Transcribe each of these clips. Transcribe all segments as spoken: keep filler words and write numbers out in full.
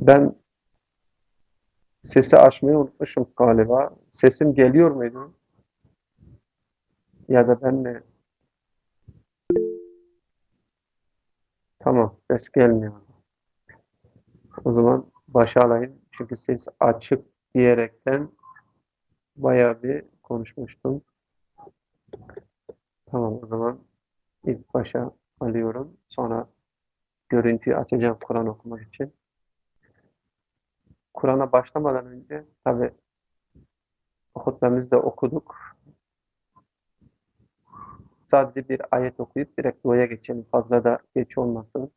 Ben sesi açmayı unutmuşum galiba. Sesim geliyor muydu? Ya da ben mi? Tamam, ses gelmiyor. O zaman başa alayım. Çünkü ses açık diyerekten bayağı bir konuşmuştum. Tamam, o zaman ilk başa alıyorum. Sonra görüntüyü açacağım Kur'an okumak için. Kur'an'a başlamadan önce tabii hutbemizde okuduk. Sadece bir ayet okuyup direkt duaya geçelim. Fazla da geç olmasın.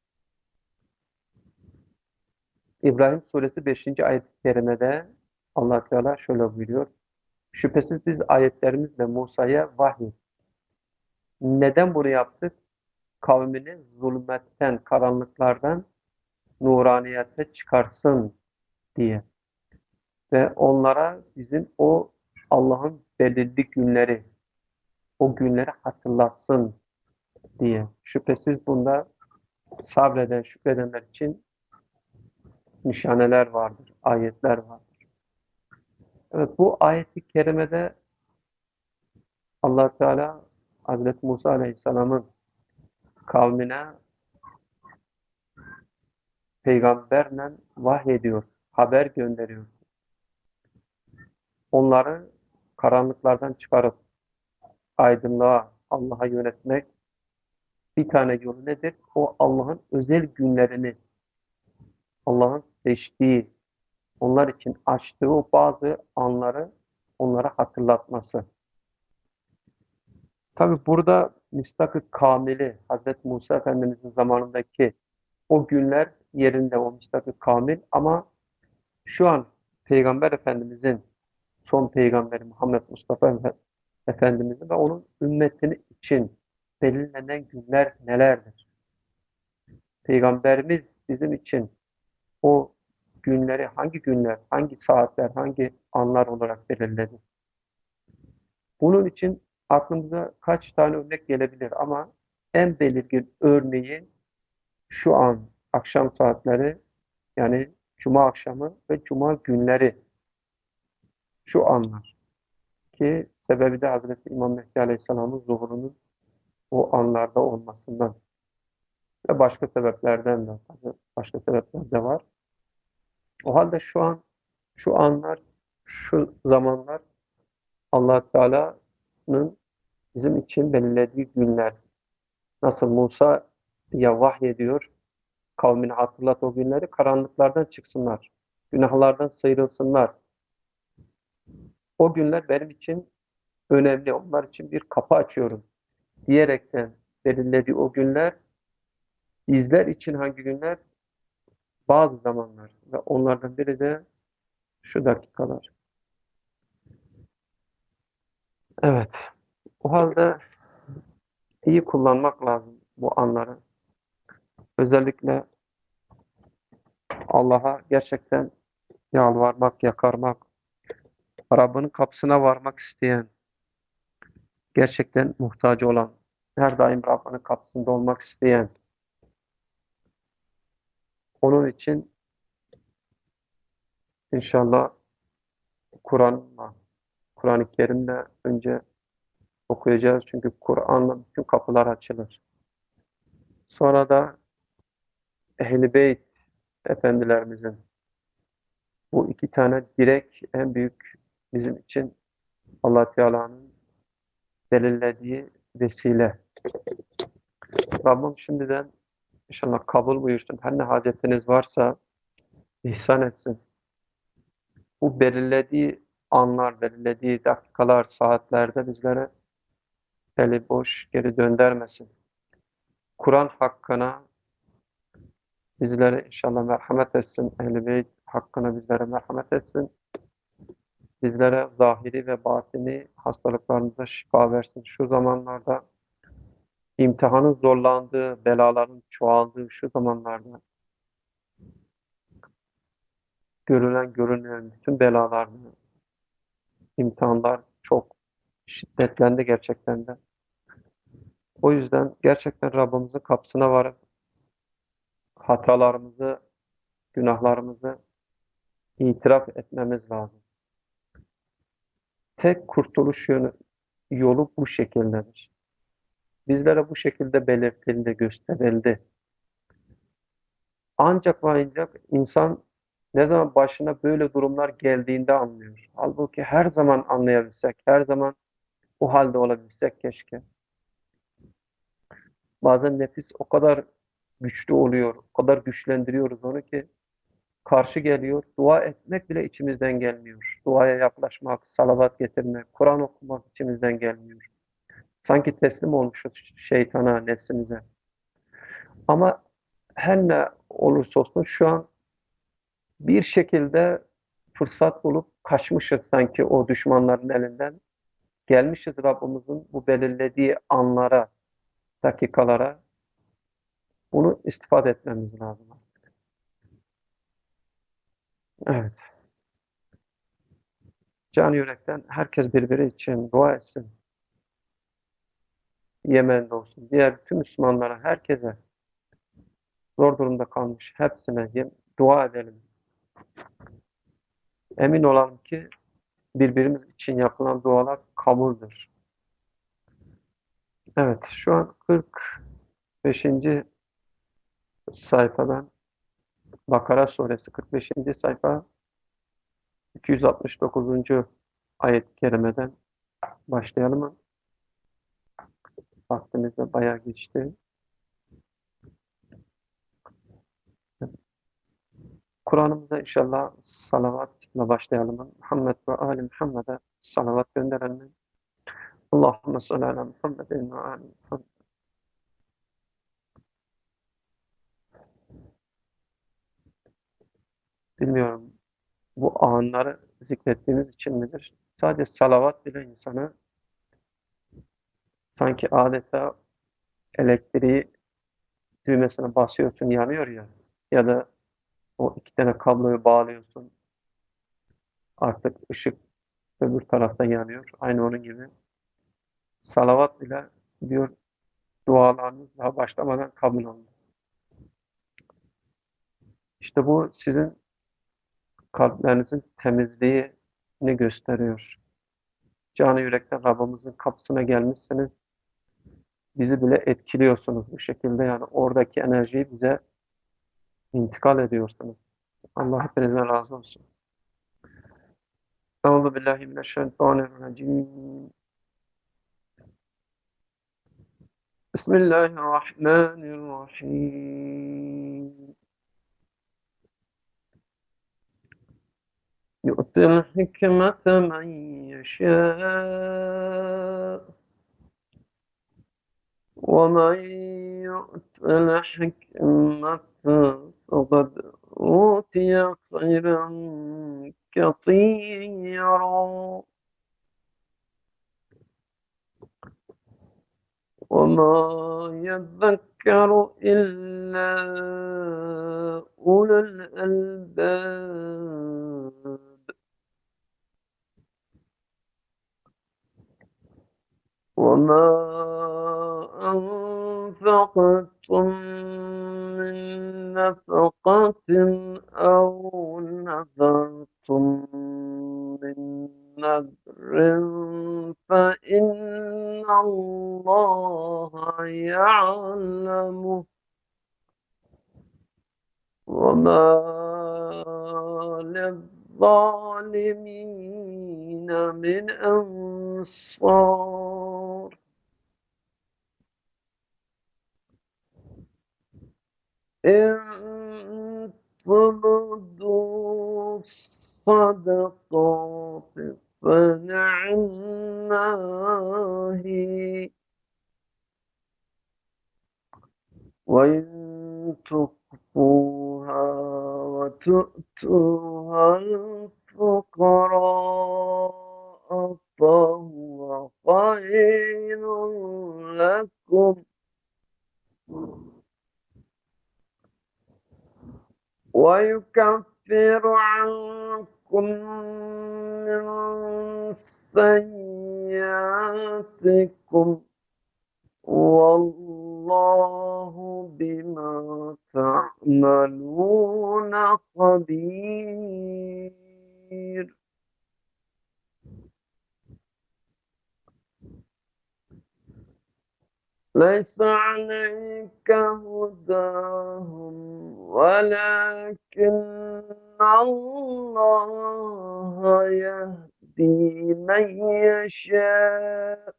İbrahim suresi beşinci ayet-i kerimede Allah Teala şöyle buyuruyor. Şüphesiz biz ayetlerimizle Musa'ya vahiy. Neden bunu yaptık? Kavmini zulmetten, karanlıklardan nuraniyete çıkarsın diye. Ve onlara bizim o Allah'ın belirli günleri, o günleri hatırlatsın diye. Şüphesiz bunda sabreden, şükredenler için nişaneler vardır, ayetler vardır. Evet, bu ayet-i kerimede Allah Teala Hazreti Musa Aleyhisselam'ın kavmine peygamberle vahyediyor, haber gönderiyor. Onları karanlıklardan çıkarıp aydınlığa, Allah'a yönetmek bir tane yolu nedir? O Allah'ın özel günlerini, Allah'ın seçtiği, onlar için açtığı o bazı anları onlara hatırlatması. Tabi burada Mistak-ı Kamil'i Hazreti Musa Efendimiz'in zamanındaki o günler yerinde o Mistak-ı Kamil ama şu an Peygamber Efendimiz'in son peygamberi Muhammed Mustafa Efe- Efendimiz'in ve onun ümmetini için belirlenen günler nelerdir? Peygamberimiz bizim için o günleri hangi günler, hangi saatler, hangi anlar olarak belirledi? Bunun için aklımıza kaç tane örnek gelebilir ama en belirgin örneği şu an akşam saatleri yani cuma akşamı ve cuma günleri şu anlar ki sebebi de Hazreti İmam Mehdi Aleyhisselam'ın zuhurunun o anlarda olmasından ve başka sebeplerden de tabii başka sebepler de var. O halde şu an şu anlar şu zamanlar Allah Teala'nın bizim için belirlediği günler. Nasıl Musa'ya vahyediyor, kavmine hatırlat o günleri, karanlıklardan çıksınlar, günahlardan sıyrılsınlar. O günler benim için önemli, onlar için bir kapı açıyorum diyerekten belirlediği o günler, bizler için hangi günler? Bazı zamanlar ve onlardan biri de şu dakikalar. Evet, o halde iyi kullanmak lazım bu anları. Özellikle Allah'a gerçekten yalvarmak, yakarmak, Rabbinin kapısına varmak isteyen, gerçekten muhtacı olan, her daim Rabbinin kapısında olmak isteyen, onun için inşallah Kur'an'la, Kur'an-ı Kerim'le önce okuyacağız. Çünkü Kur'an'la bütün kapılar açılır. Sonra da Ehl-i Beyt efendilerimizin bu iki tane direk en büyük bizim için Allah Teala'nın belirlediği vesile. Rabbim şimdiden inşallah kabul buyursun. Her ne hacetiniz varsa ihsan etsin. Bu belirlediği anlar, belirlediği dakikalar, saatlerde bizlere eli boş geri döndürmesin. Kur'an hakkına bizlere inşallah merhamet etsin. Ehl-i Beyt hakkına bizlere merhamet etsin. Bizlere zahiri ve batini hastalıklarımıza şifa versin. Şu zamanlarda imtihanın zorlandığı, belaların çoğaldığı şu zamanlarda görülen görünmeyen bütün belalarda imtihanlar çok şiddetlendi gerçekten de. O yüzden gerçekten Rabbimizin kapısına varıp hatalarımızı Günahlarımızı itiraf etmemiz lazım. Tek kurtuluş yönü, yolu bu şekildedir. Bizlere bu şekilde belirtildi, gösterildi. Ancak ve ancak insan ne zaman başına böyle durumlar geldiğinde anlıyor. Halbuki her zaman anlayabilsek, her zaman bu halde olabilsek keşke. Bazen nefis o kadar güçlü oluyor, o kadar güçlendiriyoruz onu ki karşı geliyor. Dua etmek bile içimizden gelmiyor. Duaya yaklaşmak, salavat getirmek, Kur'an okumak içimizden gelmiyor. Sanki teslim olmuşuz şeytana, nefsimize. Ama her ne olursa olsun şu an bir şekilde fırsat bulup kaçmışız sanki o düşmanların elinden. Gelmişiz Rabbimizin bu belirlediği anlara, dakikalara. Bunu istifade etmemiz lazım. Evet. Can yürekten herkes birbiri için dua etsin. Yemen'de olsun. Diğer tüm Müslümanlara, herkese zor durumda kalmış hepsine dua edelim. Emin olalım ki birbirimiz için yapılan dualar kabuldür. Evet, şu an kırk beşinci sayfadan Bakara suresi kırk beşinci sayfa iki yüz altmış dokuzuncu ayet-i kerimeden başlayalım mı? Vaktimiz de bayağı geçti. Kur'an'ımıza inşallah salavatla başlayalım. Muhammed ve Ali Muhammed'e salavat gönderelim. Allahümme salli ala Muhammedin ve ali Muhammed. Bilmiyorum, bu anları zikrettiğimiz için midir? Sadece salavat bile insanı sanki adeta elektriği düğmesine basıyorsun, yanıyor ya. Ya da o iki tane kabloyu bağlıyorsun. Artık ışık öbür tarafta yanıyor. Aynı onun gibi. Salavat bile diyor, dualarınız daha başlamadan kabul oldu. İşte bu sizin kalplerinizin temizliğini gösteriyor. Canı yürekten Rabbimizin kapısına gelmişsiniz. Bizi bile etkiliyorsunuz bu şekilde. Yani oradaki enerjiyi bize intikal ediyorsunuz. Allah hepinizden razı olsun. Euzu billahi mineşşeytanirracim. Bismillahirrahmanirrahim. Yu'til hikmete men yeşâ. وَمَنْ يُؤْتَ الْحِكْمَةَ فَقَدْ أُوتِيَ خَيْرًا كَثِيرًا وَمَا يَذَّكَّرُ إِلَّا أُولُو الْأَلْبَابِ وَمَا أَنفَقْتُم مِّن نَّفَقَةٍ أَوْ نَذَرْتُم مِّن نَّذْرٍ فَإِنَّ اللَّهَ يَعْلَمُهُ وَمَا لِلظَّالِمِينَ مِنْ أَنصَارٍ إِن تُبْدُوا الصَّدَقَاتِ فَنِعِمَّا هِيَ وَإِن تُخْفُوهَا وَتُؤْتُوهَا الْفُقَرَاءَ فَهُوَ خَيْرٌ لَكُمْ وَيُكَفِّرُ عَنكُم مِّن سَيِّئَاتِكُمْ وَاللَّهُ بِمَا تعملون خبير. ليس عليك هداهم ولكن الله يهدي من يشاء.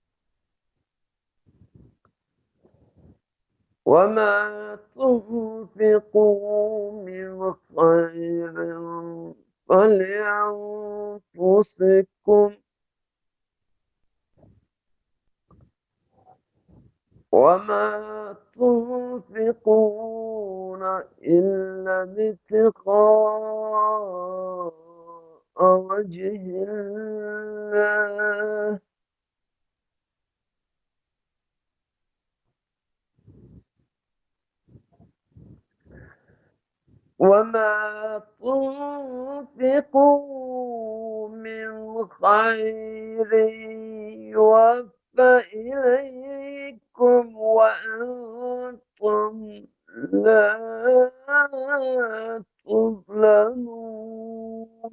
وما تنفقوا من خير فلأنفسكم وما تنفقون إلا ابتغاء وجه الله وما تنفقوا من خير يوفى إليكم وأنتم لا تظلمون.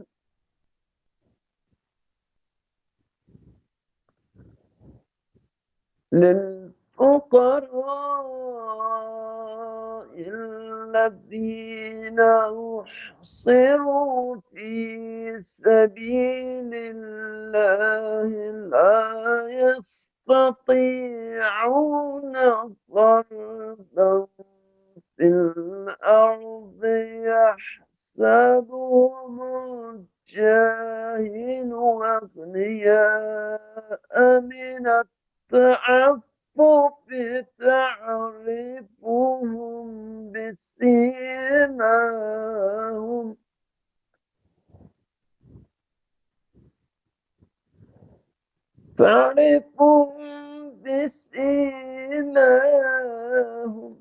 للفقراء الذين أحصروا في سبيل الله لا يستطيعون ضربا في الأرض يحسبهم الجاهل أغنياء من التعفف تعرفهم بسيماهم تعرفهم بسيماهم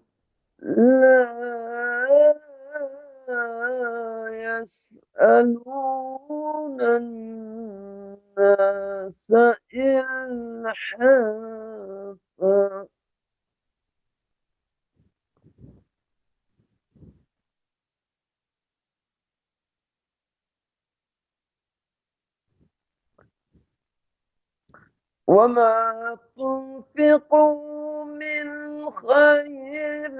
لا يسألون الناس إلحافا. وما تنفقوا من خير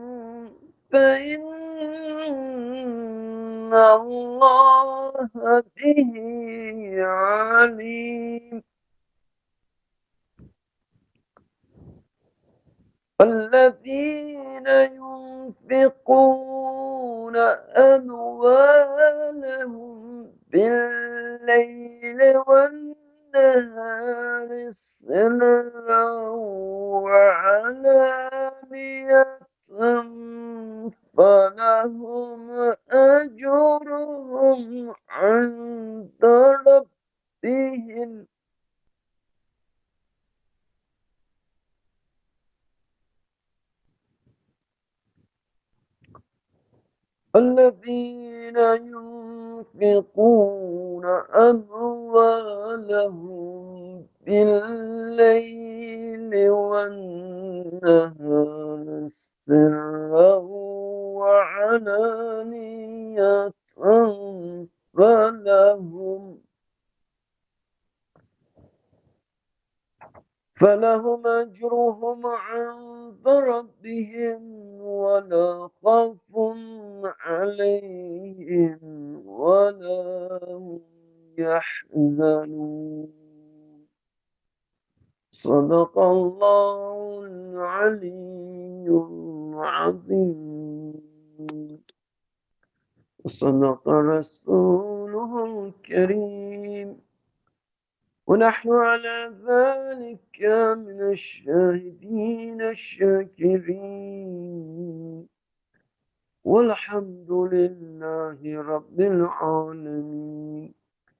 فإن الله به عليم. الذين ينفقون أموالهم بالليل والنهار سرا وعلانية فلهم أجرهم عند ربهم الذين ينفقون أموالهم بالليل والنهار سرا وعلانية فلهم فلهم أجرهم عند ربهم ولا خوف عليهم ولا هم يحزنون. صدق الله العلي العظيم وصدق رسوله الكريم ونحن على ذلك من الشاهدين الشاكرين والحمد لله رب العالمين.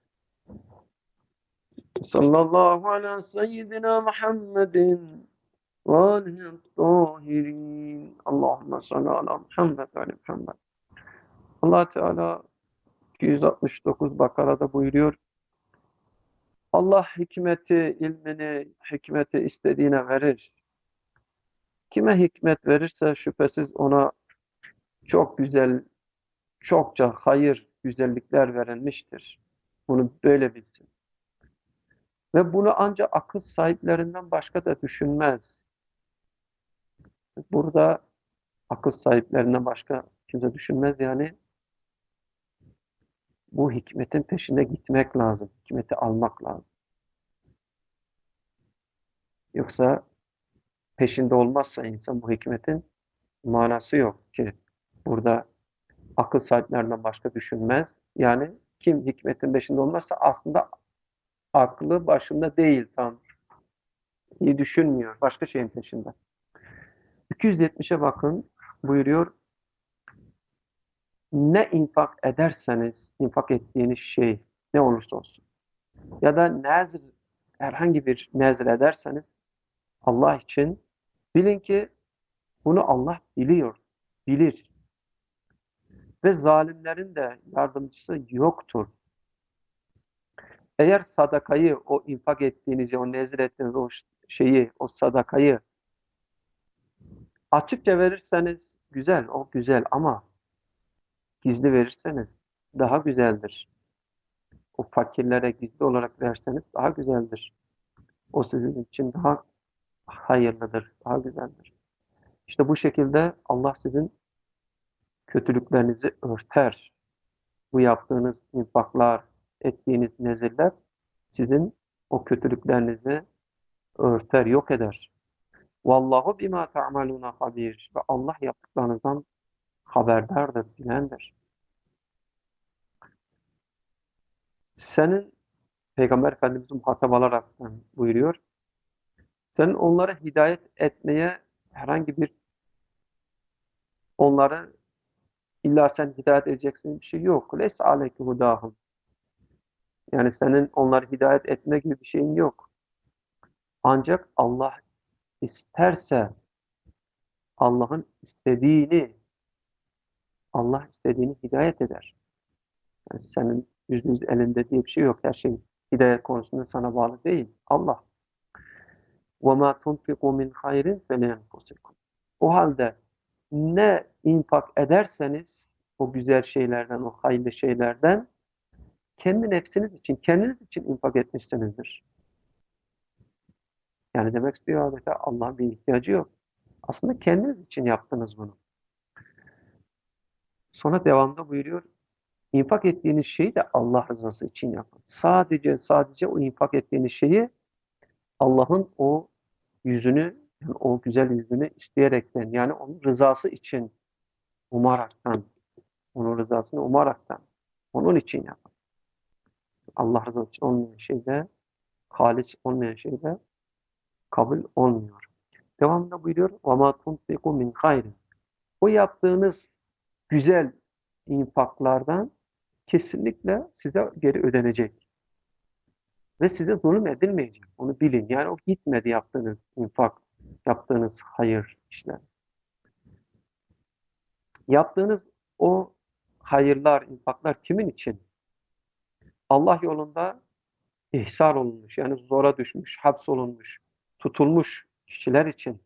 صلى الله على سيدنا محمد وآله الطاهرين. اللهم صل على Muhammed ve Muhammed. Allah Teala iki yüz altmış dokuz Bakara'da buyuruyor. Allah hikmeti, ilmini, hikmeti istediğine verir. Kime hikmet verirse şüphesiz ona çok güzel, çokça hayır, güzellikler verilmiştir. Bunu böyle bilsin. Ve bunu ancak akıl sahiplerinden başka da düşünmez. Burada akıl sahiplerinden başka kimse düşünmez. Yani bu hikmetin peşinde gitmek lazım. Hikmeti almak lazım. Yoksa peşinde olmazsa insan bu hikmetin manası yok ki. Burada akıl sahiplerinden başka düşünmez. Yani kim hikmetin peşinde olmazsa aslında aklı başında değil tam. İyi düşünmüyor. Başka şeyin peşinde. iki yüz yetmişe bakın buyuruyor. Ne infak ederseniz infak ettiğiniz şey ne olursa olsun ya da nezr herhangi bir nezr ederseniz Allah için bilin ki bunu Allah biliyor, bilir ve zalimlerin de yardımcısı yoktur. Eğer sadakayı, o infak ettiğiniz, o nezir ettiğiniz o şeyi, o sadakayı açıkça verirseniz güzel, o güzel ama gizli verirseniz daha güzeldir. O fakirlere gizli olarak verseniz daha güzeldir. O sizin için daha hayırlıdır, daha güzeldir. İşte bu şekilde Allah sizin kötülüklerinizi örter. Bu yaptığınız infaklar, ettiğiniz nezirler sizin o kötülüklerinizi örter, yok eder. Vallahu bima ta'maluna habir. Ve Allah yaptıklarınızdan haberdardır, bilendir. Senin Peygamber Efendimiz'in muhatap alarak buyuruyor. Senin onlara hidayet etmeye herhangi bir onları illa sen hidayet edeceksin bir şey yok. Les aleyke hudahum. Yani senin onları hidayet etme gibi bir şeyin yok. Ancak Allah isterse Allah'ın istediğini Allah istediğini hidayet eder. Yani senin yüzde yüz elinde diye bir şey yok. Her şey hidayet konusunda sana bağlı değil. Allah. وَمَا تُنْفِقُوا مِنْ خَيْرٍ فَلِيَنْفُسِكُمْ. O halde ne infak ederseniz o güzel şeylerden, o hayırlı şeylerden kendi nefsiniz için, kendiniz için infak etmişsinizdir. Yani demek istiyor adeta Allah'ın bir ihtiyacı yok. Aslında kendiniz için yaptınız bunu. Sonra devamda buyuruyor, infak ettiğiniz şeyi de Allah rızası için yapın. Sadece sadece o infak ettiğiniz şeyi Allah'ın o yüzünü, yani o güzel yüzünü isteyerekten, yani onun rızası için umaraktan, onun rızasını umaraktan, onun için yapın. Allah rızası için olmayan şeyde, halis olmayan şeyde kabul olmuyor. Devamında buyuruyor, وَمَا تُنْفِقُوا مِنْ خَيْرٍ. O yaptığınız güzel infaklardan kesinlikle size geri ödenecek. Ve size zulüm edilmeyecek. Onu bilin. Yani o gitmedi yaptığınız infak, yaptığınız hayır işler. Yaptığınız o hayırlar, infaklar kimin için? Allah yolunda ihsar olunmuş, yani zora düşmüş, hapsolunmuş, tutulmuş kişiler için.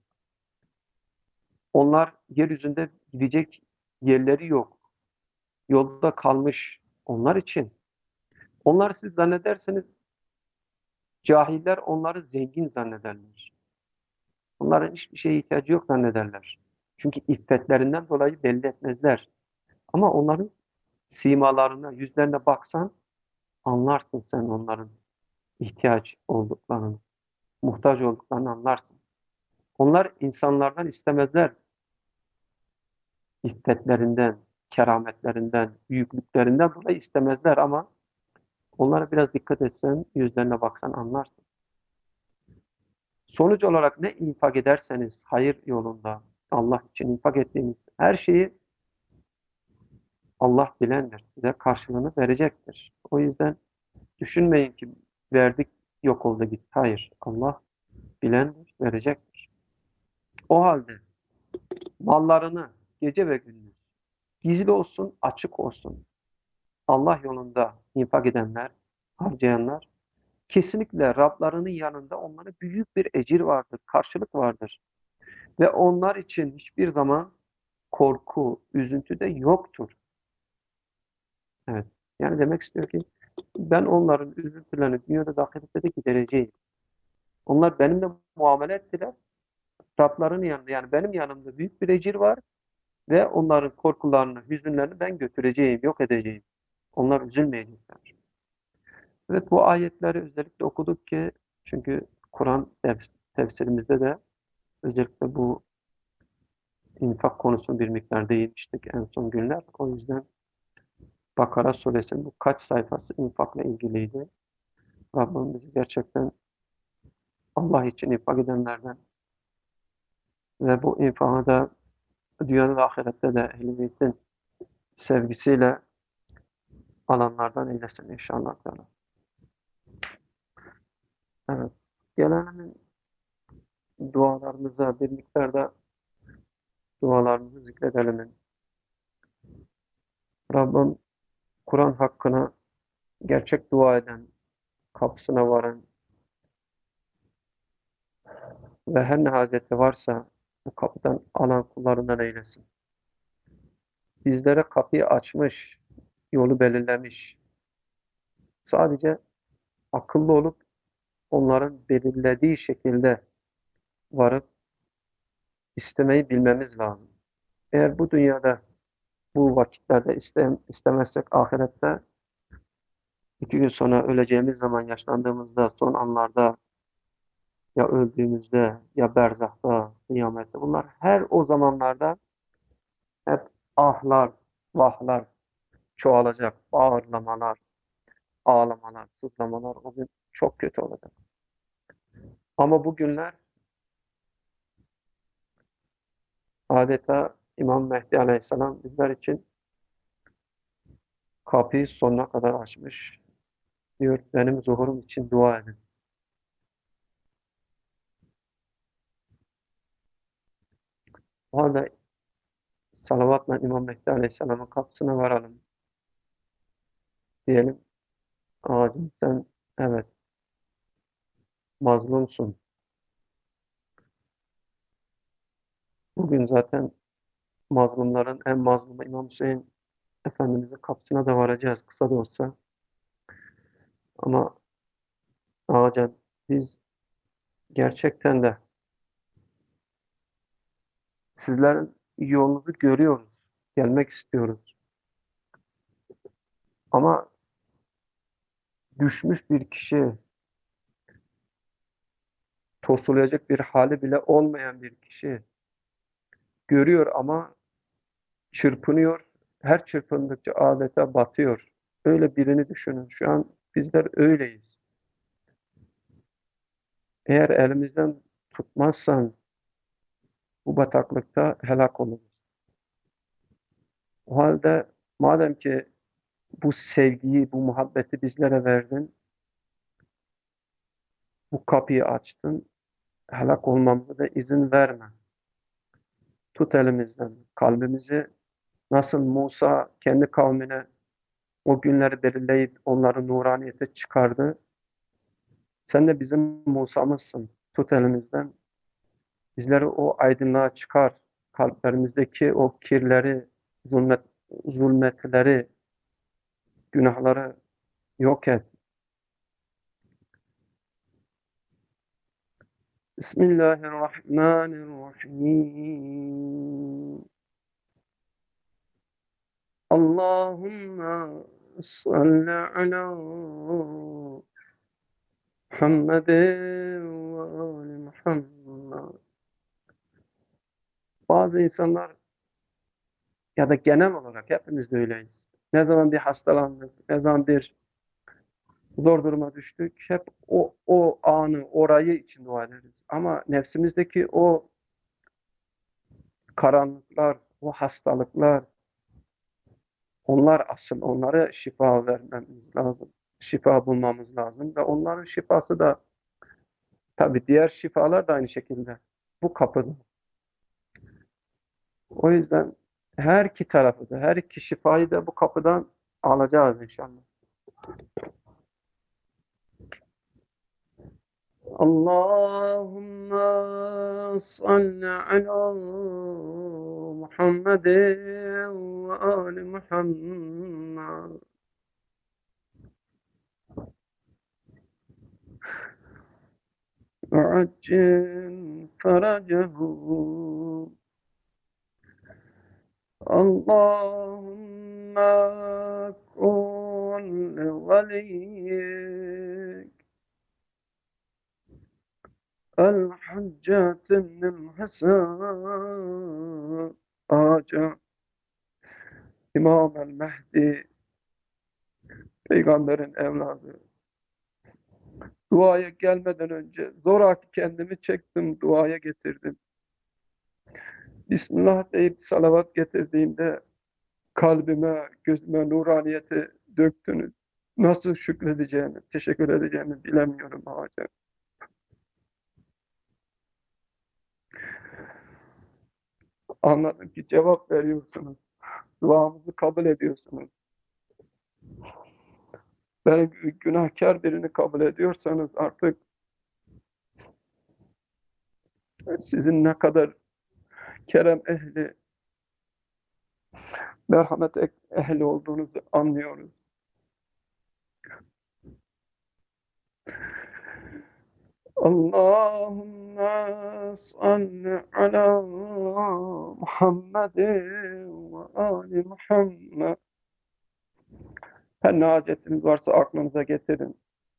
Onlar yeryüzünde gidecek yerleri yok. Yolda kalmış onlar için. Onlar siz zannederseniz cahiller onları zengin zannederler. Onların hiçbir şeye ihtiyacı yok zannederler. Çünkü iffetlerinden dolayı belli etmezler. Ama onların simalarına, yüzlerine baksan anlarsın sen onların ihtiyaç olduklarını, muhtaç olduklarını anlarsın. Onlar insanlardan istemezler. İffetlerinden, kerametlerinden, büyüklüklerinden dolayı istemezler ama onlara biraz dikkat etsen, yüzlerine baksan anlarsın. Sonuç olarak ne infak ederseniz hayır yolunda Allah için infak ettiğiniz her şeyi Allah bilendir. Size karşılığını verecektir. O yüzden düşünmeyin ki verdik yok oldu gitti. Hayır. Allah bilendir, verecektir. O halde mallarını gece ve gündüz gizli olsun, açık olsun. Allah yolunda infak edenler, harcayanlar kesinlikle Rablarının yanında onlara büyük bir ecir vardır, karşılık vardır. Ve onlar için hiçbir zaman korku, üzüntü de yoktur. Evet. Yani demek istiyor ki ben onların üzüntülerini dünyada da ahirette de gidereceğim. Onlar benimle muamele ettiler. Rablarının yanında yani benim yanımda büyük bir ecir var ve onların korkularını, hüzünlerini ben götüreceğim, yok edeceğim. Onlar üzülmeyecekler. Evet bu ayetleri özellikle okuduk ki çünkü Kur'an tef- tefsirimizde de özellikle bu infak konusunu bir miktar değinmiştik en son günler. O yüzden Bakara suresinin bu kaç sayfası infakla ilgiliydi. Rabbim bizi gerçekten Allah için infak edenlerden ve bu infakı da dünyada ve ahirette de Ehl-i Beyt'in sevgisiyle alanlardan eylesin inşallah. Teala. Evet. Gelelim dualarımıza bir miktar da dualarımızı zikredelim. Rabbim Kur'an hakkına gerçek dua eden, kapısına varan ve her ne haceti varsa bu kapıdan alan kullarından eylesin. Bizlere kapıyı açmış, yolu belirlemiş. Sadece akıllı olup onların belirlediği şekilde varıp istemeyi bilmemiz lazım. Eğer bu dünyada bu vakitlerde iste, istemezsek ahirette iki gün sonra öleceğimiz zaman yaşlandığımızda son anlarda ya öldüğümüzde ya berzahta, kıyamette bunlar her o zamanlarda hep ahlar, vahlar çoğalacak, bağırlamalar, ağlamalar, sızlamalar o gün çok kötü olacak. Ama bu günler adeta İmam Mehdi Aleyhisselam bizler için kapıyı sonuna kadar açmış. Diyor benim zuhurum için dua edin. O halde salavatla İmam Mehdi Aleyhisselam'ın kapısına varalım. Diyelim ağacım sen evet mazlumsun. Bugün zaten mazlumların en mazlumu İmam Hüseyin Efendimizin kapısına da varacağız kısa da olsa. Ama ağacan biz gerçekten de sizlerin yolunuzu görüyoruz. Gelmek istiyoruz. Ama düşmüş bir kişi, tosulayacak bir hali bile olmayan bir kişi görüyor ama çırpınıyor. Her çırpındıkça adeta batıyor. Öyle birini düşünün. Şu an bizler öyleyiz. Eğer elimizden tutmazsan bu bataklıkta helak oluruz. O halde madem ki bu sevgiyi, bu muhabbeti bizlere verdin, bu kapıyı açtın, helak olmamıza da izin verme. Tut elimizden, kalbimizi nasıl Musa kendi kavmine o günleri belirleyip onları nuraniyete çıkardı. Sen de bizim Musa'mızsın. Tut elimizden. Bizleri o aydınlığa çıkar. Kalplerimizdeki o kirleri, zulmet, zulmetleri, günahları yok et. Bismillahirrahmanirrahim. Allahümme salli ala Muhammedin ve ali Muhammed. Bazı insanlar ya da genel olarak hepimiz de öyleyiz. Ne zaman bir hastalandık, ne zaman bir zor duruma düştük, hep o, o anı, orayı için dua ederiz. Ama nefsimizdeki o karanlıklar, o hastalıklar, onlar asıl, onlara şifa vermemiz lazım. Şifa bulmamız lazım ve onların şifası da tabii diğer şifalar da aynı şekilde bu kapıda. O yüzden her iki tarafı da, her iki şifayı da bu kapıdan alacağız inşallah. Allahümme salli ala محمد وآل محمد وعجل فرجه اللهم كن لوليك الحجة بن الحسن Ağaca İmam el-Mehdi peygamberin evladı. Duaya gelmeden önce zoraki kendimi çektim, duaya getirdim. Bismillah deyip salavat getirdiğimde kalbime, gözüme nuraniyeti döktünüz. Nasıl şükredeceğimi, teşekkür edeceğimi bilemiyorum ağaca. Anladım ki cevap veriyorsunuz. Duamızı kabul ediyorsunuz. Ben günahkar birini kabul ediyorsanız artık sizin ne kadar kerem ehli, merhamet ehli olduğunuzu anlıyoruz. Allahümme salli ala Muhammedin ve ali Muhammed. Her ne hacetiniz varsa aklınıza getirin.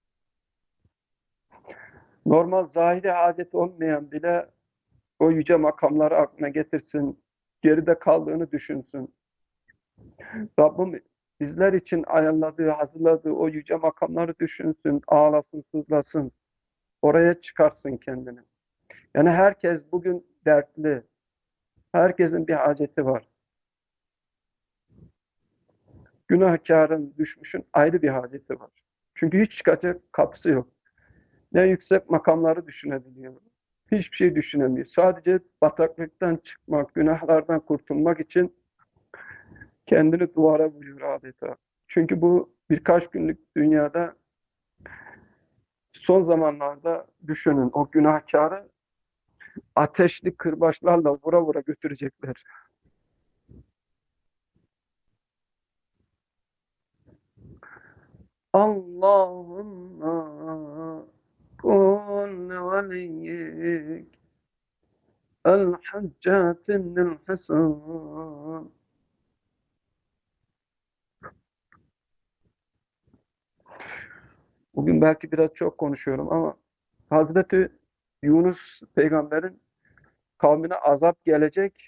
Normal zahiri hacet olmayan bile o yüce makamları aklına getirsin. Geride kaldığını düşünsün. Rabbim bizler için ayarladığı, hazırladığı o yüce makamları düşünsün, ağlasın, sızlasın. Oraya çıkarsın kendini. Yani herkes bugün dertli. Herkesin bir haceti var. Günahkarın, düşmüşün ayrı bir haceti var. Çünkü hiç çıkacak kapısı yok. Ne yüksek makamları düşünebiliyor. Hiçbir şey düşünemiyor. Sadece bataklıktan çıkmak, günahlardan kurtulmak için kendini duvara vuruyor adeta. Çünkü bu birkaç günlük dünyada son zamanlarda düşünün o günahkarı ateşli kırbaçlarla vura vura götürecekler. Allahümme kun veliyyik el-haccatin hasan. Bugün belki biraz çok konuşuyorum ama Hazreti Yunus peygamberin kavmine azap gelecek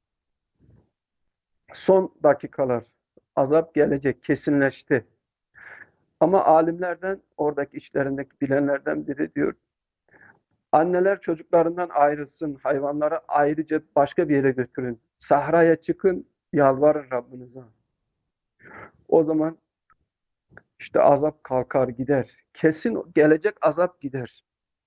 son dakikalar. Azap gelecek, kesinleşti. Ama alimlerden, oradaki içlerindeki bilenlerden biri diyor, anneler çocuklarından ayrılsın, hayvanları ayrıca başka bir yere götürün. Sahraya çıkın, yalvarın Rabbinize. O zaman işte azap kalkar gider. Kesin gelecek azap gider.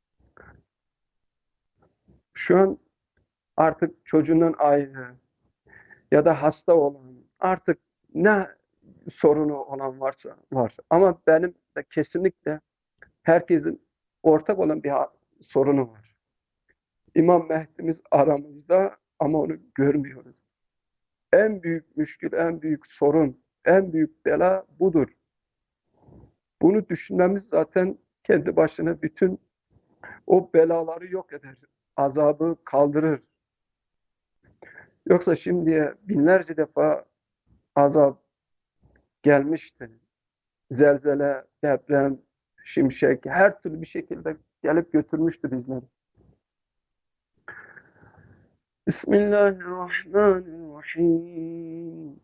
Şu an artık çocuğundan ayrı ya da hasta olan, artık ne sorunu olan varsa var. Ama benim de kesinlikle herkesin ortak olan bir sorunu var. İmam Mehdi'miz aramızda ama onu görmüyoruz. En büyük müşkül, en büyük sorun, en büyük bela budur. Bunu düşünmemiz zaten kendi başına bütün o belaları yok eder. Azabı kaldırır. Yoksa şimdiye binlerce defa azap gelmişti. Zelzele, deprem, şimşek, her türlü bir şekilde gelip götürmüştü bizleri. Bismillahirrahmanirrahim.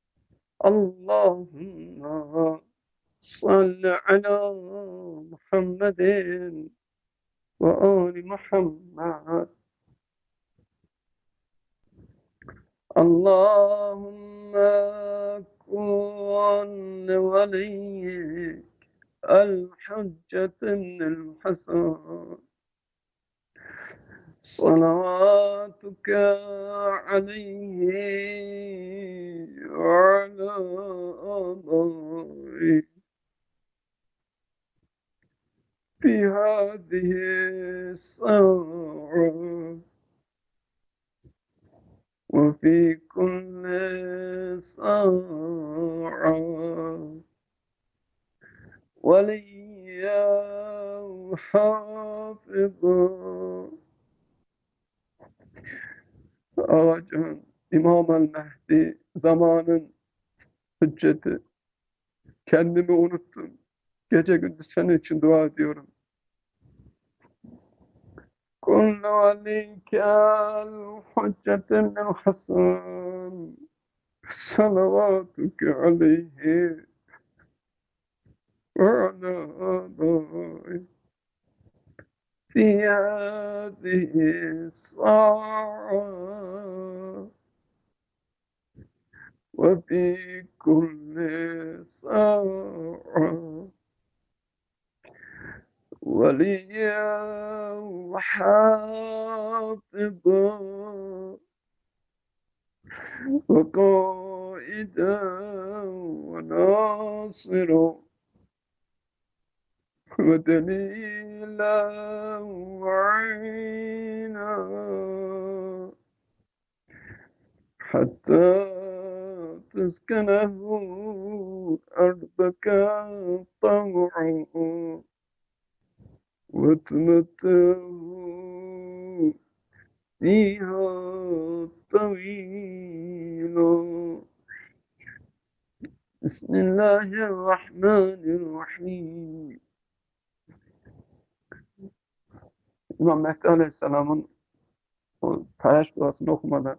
Allahümme salli ala Muhammedin ve ali Muhammed. Allahümme kun veliyyik el-haccetin hasan. صلواتك عليه وعلى آبائه في هذه الساعة وفي كل ساعة وليا وحافظا. Ağacın İmam el-Mehdi, zamanın hücceti. Kendimi unuttum. Gece gündüz senin için dua ediyorum. Kullu aleykel hüccetin el-Hasan. Salavatuke aleyhi ve ala âbâih. في هذه الساعة وفي كل ساعة وليا وحافظا وقائدا وناصرا ودليلا وعينا حتى تسكنه أرضك طوعا وتمتعه فيها طويلا. بسم الله الرحمن الرحيم. İmam Mehdi Aleyhisselam'ın o paylaş duasını okumadan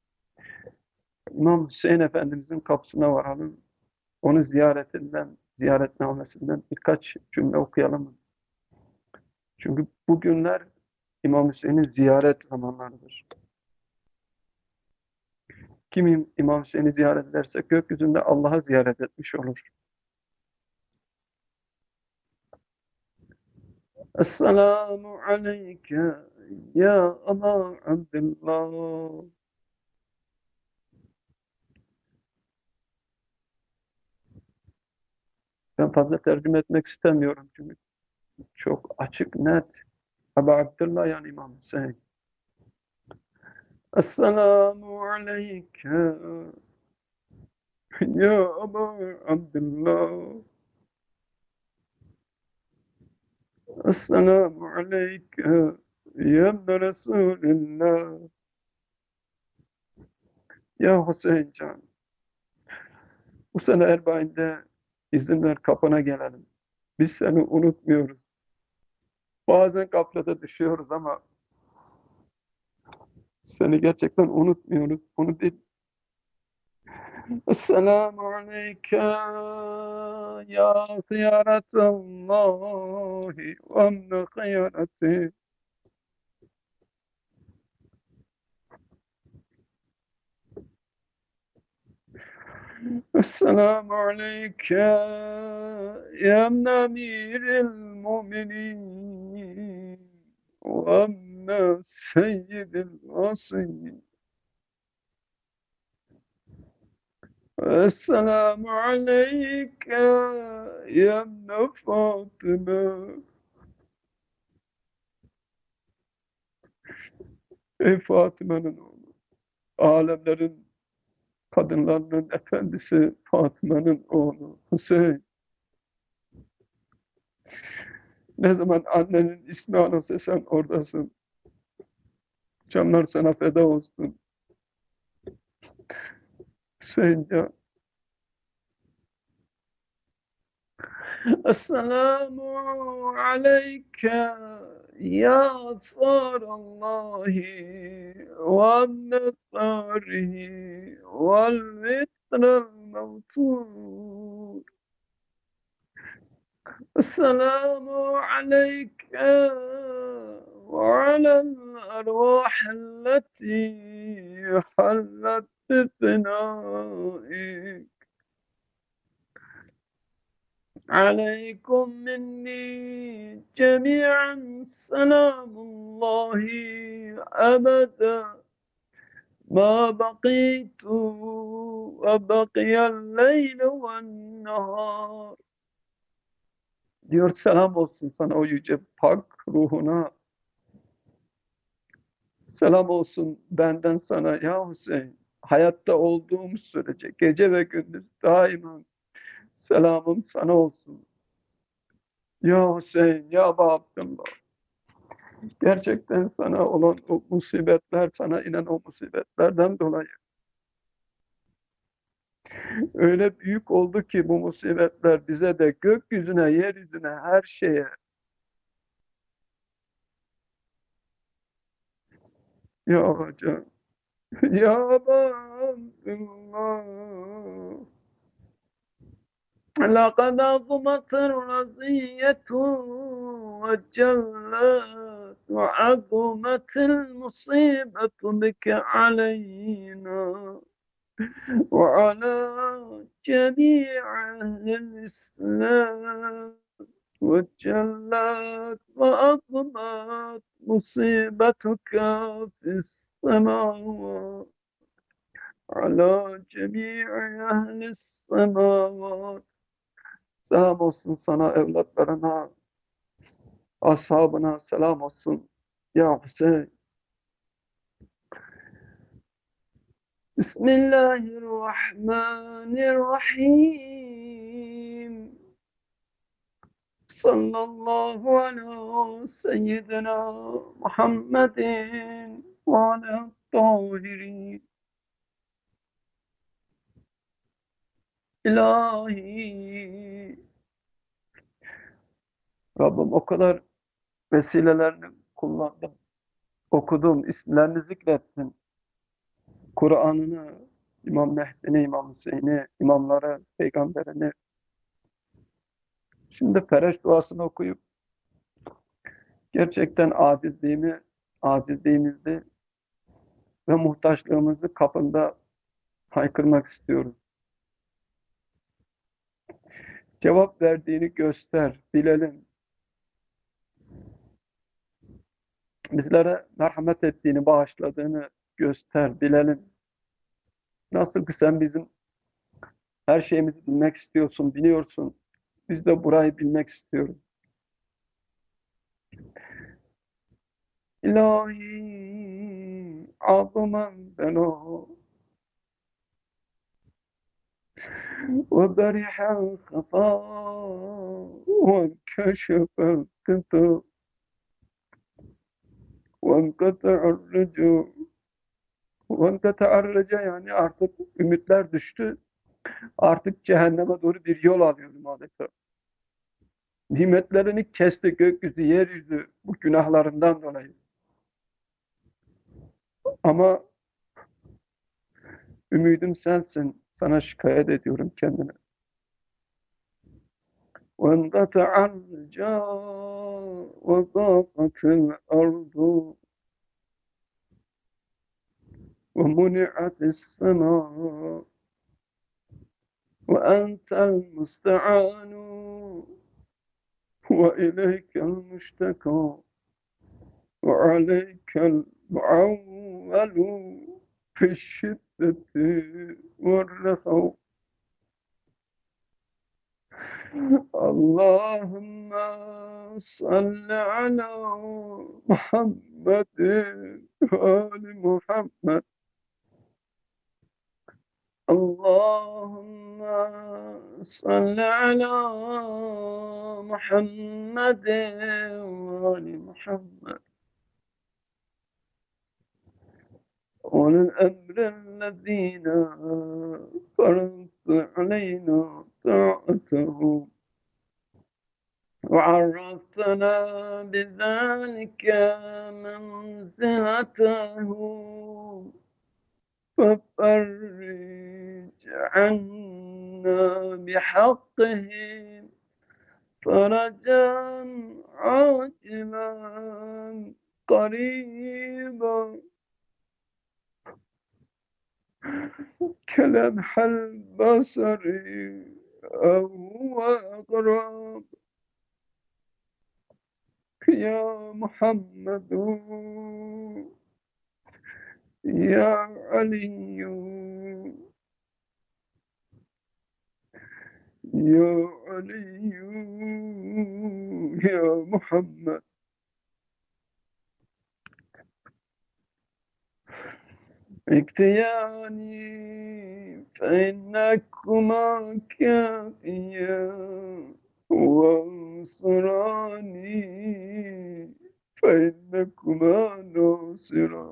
İmam Hüseyin Efendimizin kapısına varalım. Onu ziyaretinden, ziyaretnamesinden birkaç cümle okuyalım. Çünkü bu günler İmam Hüseyin'in ziyaret zamanlarıdır. Kim İmam Hüseyin'i ziyaret ederse gökyüzünde Allah'a ziyaret etmiş olur. Esselamu aleyke ya Aba Abdillah. Ben fazla tercüme etmek istemiyorum çünkü çok açık, net. Aba Abdillah yani İmam Hüseyin. Esselamu aleyke ya Aba Abdillah. Esselamu aleyke ya ibne Resulillah. Ya Hüseyin can, bu sene Erbain'de izin ver kapına gelelim. Biz seni unutmuyoruz. Bazen gaflete düşüyoruz ama seni gerçekten unutmuyoruz. Bunu değil. Esselamu aleyke ya hıyaretallahi ve emne hıyareti. Esselamu aleyke ya emne emiril müminin ve emne seyyidil asiyin. Esselamu aleyke ya emne Fatıma. Ey Fatıma'nın oğlu, alemlerin kadınlarının efendisi Fatıma'nın oğlu Hüseyin. Ne zaman annenin ismi anılsa sen oradasın. Canlar sana feda olsun. Hüseyin ya. Esselamu aleyke ya Sarallahi ve nettarihi vel vitrel mevtur. Esselamu aleyke وعلى الأرواح التي حلت بفنائك. عليكم مني جميعا سلام الله أبدا ما بقيت وبقي الليل والنهار. Diyor selam olsun sana o yüce pak ruhuna. Selam olsun benden sana ya Hüseyin. Hayatta olduğum sürece gece ve gündüz daima selamım sana olsun. Ya Hüseyin, ya Aba Abdullah. Gerçekten sana olan o musibetler, sana inen o musibetlerden dolayı öyle büyük oldu ki bu musibetler bize de gökyüzüne, yeryüzüne, her şeye. Ya hocam, ya Aba Abdullah. لقد عظمت الرزية وجلت وعظمت المصيبة بك علينا وعلى جميع أهل الإسلام وجلت وعظمت مصيبتك في السماوات على جميع أهل السماوات. Selam olsun sana, evlatlarına, ashabına selam olsun. Ya Hüseyin. Bismillahirrahmanirrahim. Sallallahu ala seyyidina Muhammedin ve ala tahirin. İlahi. Rabbim o kadar vesilelerini kullandım. Okudum, isimlerini zikrettim. Kur'an'ını, İmam Mehdi'ni, İmam Hüseyin'i, imamları, peygamberini. Şimdi Fereş duasını okuyup gerçekten acizliğimi, acizliğimizi ve muhtaçlığımızı kapında haykırmak istiyorum. Cevap verdiğini göster, bilelim. Bizlere merhamet ettiğini, bağışladığını göster, bilelim. Nasıl ki sen bizim her şeyimizi bilmek istiyorsun, biliyorsun. Biz de burayı bilmek istiyoruz. İlahi azman belo ve berihel khata ve keşefel kıtı ve enqata'ar rücu ve enqata'ar rıca, yani artık ümitler düştü. Artık cehenneme doğru bir yol alıyorum adeta. Nimetlerini kesti gökyüzü, yeryüzü bu günahlarından dolayı. Ama ümidim sensin. Sana şikayet ediyorum kendine. وانقطع الرجاء وضاقت الأرض ومنعت السماء وأنت المستعان وإليك المشتكى وعليك المعول في الشدة والرخاء. اللهم صل على محمد وآل محمد. اللهم صل على محمد وآل محمد. أولي الأمر الذين فرضت علينا طاعتهم وعرفتنا بذلك منزلتهم ففرج عنا بحقهم فرجا عاجلا قريبا كلمح البصر أو هو أقرب. يا محمد يا علي يا علي يا محمد. اكفياني فإنكما كافيا وانصراني فإنكما ناصرا.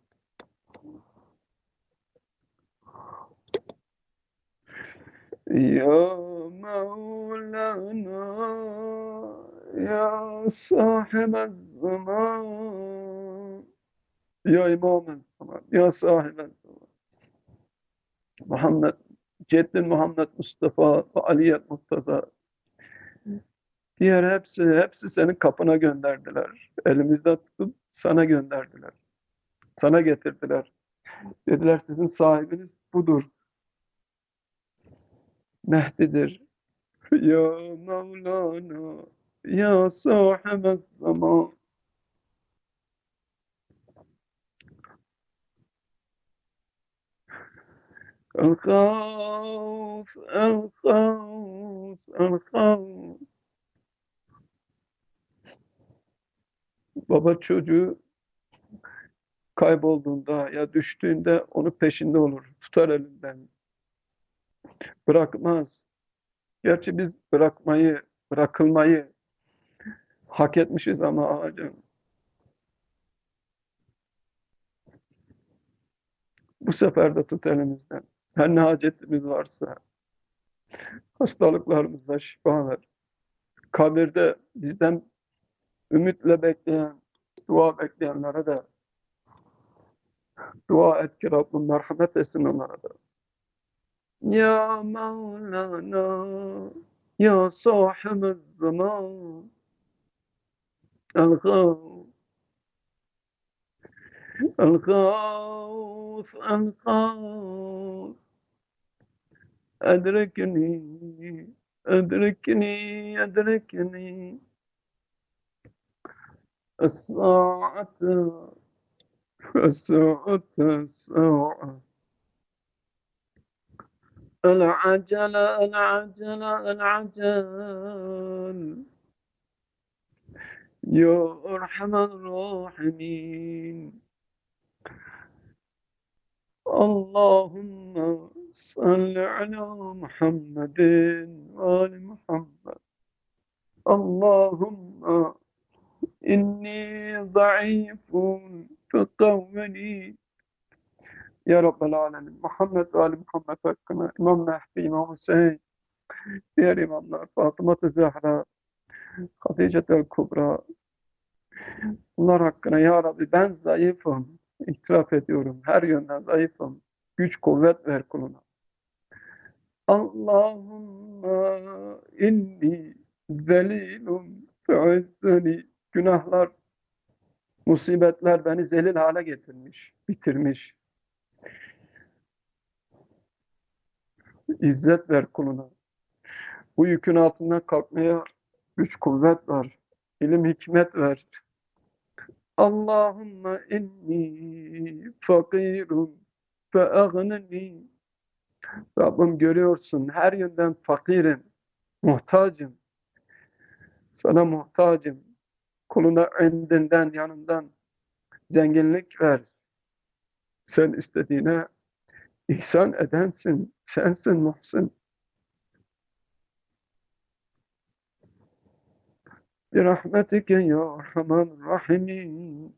يا مولانا يا صاحب الزمان يا إمام الزمان يا صاحب الزمان Muhammed Ceddin Muhammed Mustafa ve Aliye Murtaza, diğer hepsi hepsi senin kapına gönderdiler. Elimizden tutup sana gönderdiler. Sana getirdiler. Dediler sizin sahibiniz budur. Mehdi'dir. Ya Mevlana ya sahibez zaman. El-Gavs, El-Gavs, El-Gavs. Baba çocuğu kaybolduğunda ya düştüğünde onu peşinde olur. Tutar elinden. Bırakmaz. Gerçi biz bırakmayı, bırakılmayı hak etmişiz ama hocam bu sefer de tut elimizden. Her ne hacetimiz varsa hastalıklarımızda şifa ver. Kabirde bizden ümitle bekleyen, dua bekleyenlere de dua et ki Rabbim merhamet etsin onlara da. Ya Mevlana ya sahibez zaman el-Gavs el-Gavs el-Gavs أدركني أدركني أدركني الساعة الساعة الساعة العجل العجل العجل يا أرحم الراحمين اللهم صل على محمد وآل محمد اللهم إني ضعيف فقوني Ya Rabbel Alemin. Muhammed ve Ali Muhammed hakkına İmam Mehdi, İmam Hüseyin, diğer imamlar, Fatıma-ı Zehra, Hatice-tel Kubra, bunlar hakkına Ya Rabbi ben zayıfım, itiraf ediyorum. Her yönden zayıfım. Güç kuvvet ver kuluna. Allahümme inni zelilun fe'izzeni. Günahlar, musibetler beni zelil hale getirmiş, bitirmiş. İzzet ver kuluna. Bu yükün altından kalkmaya güç kuvvet ver. İlim hikmet ver. Allahümme inni fakirun fe aghnini. Rabbim görüyorsun her yönden fakirim, muhtacım. Sana muhtacım. Kuluna indinden, yanından zenginlik ver. Sen istediğine ihsan edensin. Sensin muhsin. Birahmetike ya Erhaman Rahimin.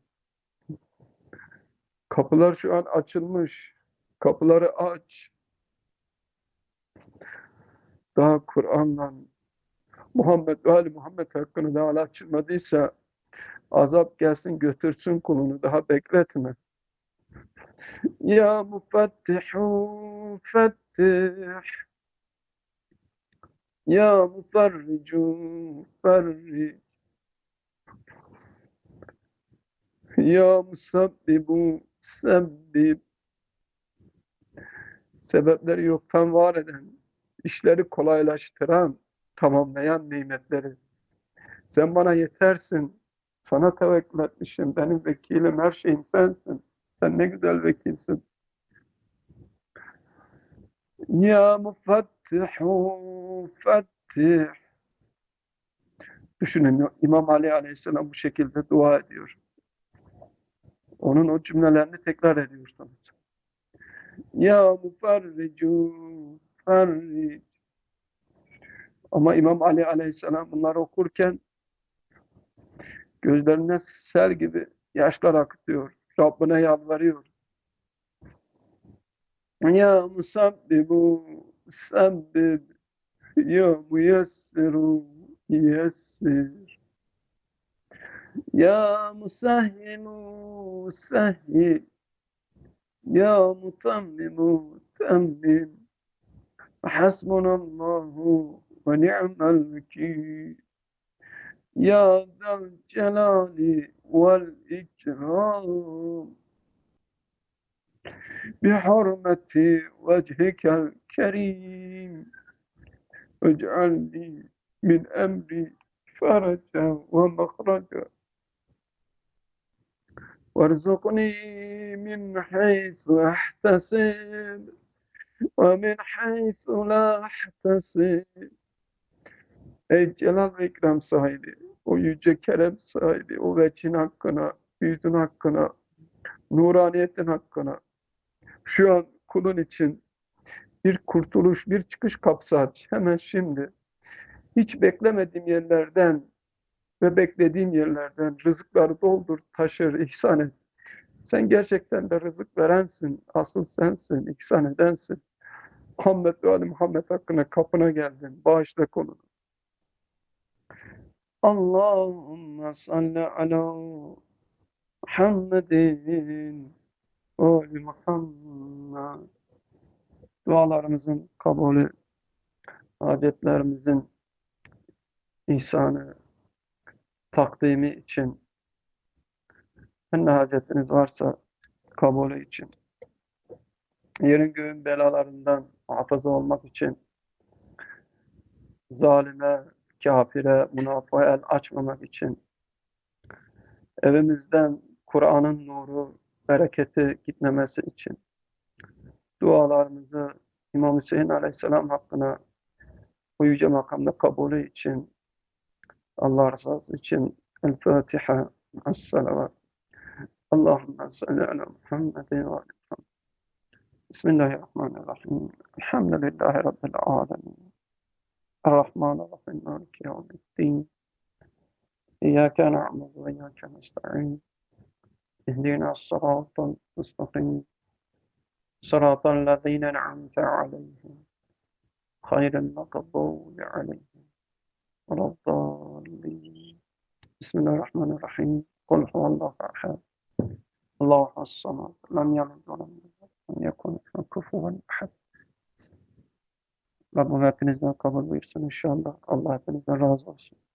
Kapılar şu an açılmış. Kapıları aç. Daha Kur'an'la Muhammed ve Ali Muhammed hakkını daha açılmadıysa azap gelsin götürsün kulunu. Daha bekletme. Ya mufettihu fettih. Ya mufarricu farric. Ya musabbibu sebbib. Sebepleri yoktan var eden, işleri kolaylaştıran, tamamlayan nimetleri. Sen bana yetersin. Sana tevekkül etmişim. Benim vekilim, her şeyim sensin. Sen ne güzel vekilsin. Ya mufattihu fattih. Düşünün İmam Ali Aleyhisselam bu şekilde dua ediyor. Onun o cümlelerini tekrar ediyorsunuz. Ya mufarricu farric. Ama İmam Ali Aleyhisselam bunları okurken gözlerinden sel gibi yaşlar akıtıyor. Rabbine yalvarıyor. Ya musabbibu sabbib, ya müyessiru yessir, ya musahhilu sahhil, ya mutammimu tammim. Hasbunallahu ve ni'mel vekil. Ya zel celali vel ikram. Bihurmeti vecihikel kerim. Ec'alni min emri faraca ve mahraca. Varzuqni min haythu ahtasib ve min haythu la ahtasib. Ey celal ve ikram sahibi, o yüce kerem sahibi, o vechin hakkına, yüzün hakkına, nuraniyetin hakkına, şu an kulun için bir kurtuluş, bir çıkış kapısı aç. Hemen şimdi, hiç beklemediğim yerlerden ve beklediğim yerlerden rızıkları doldur, taşır, ihsan et. Sen gerçekten de rızık verensin, asıl sensin, ihsan edensin. Muhammed ve Ali Muhammed hakkına kapına geldin, bağışla konunu. Allahümme salli ala Muhammedin ve ali Muhammed. Dualarımızın kabulü, adetlerimizin ihsanı, takdimi için, ne hacetiniz varsa kabulü için, yerin göğün belalarından muhafaza olmak için, zalime, kafire, münafığa el açmamak için, evimizden Kur'an'ın nuru, bereketi gitmemesi için, dualarımızı İmam Hüseyin Aleyhisselam hakkına bu yüce makamda kabulü için, Allah rızası için El-Fatiha, Es-Salavat. Allahümme salli ala Muhammedin ve ali Muhammed. Bismillahirrahmanirrahim. Elhamdülillahi Rabbil alemin. Errahmanirrahim. Maliki yevmiddin. İyyâke na'budu ve iyyâke nesta'in. İhdina s-sırâtal mustakîm. Sırâtal lezîne en'amte aleyhim. Hayril mağdûbi aleyhim ve lad-dâllîn. Bismillahirrahmanirrahim. Kul huvallahu ahad. Allahu as-samad. Lem yelid ve lem yulad. Lem yekun lehu kufuven ahad. Rabbim hepinizden kabul buyursun inşallah. Allah hepinizden razı olsun.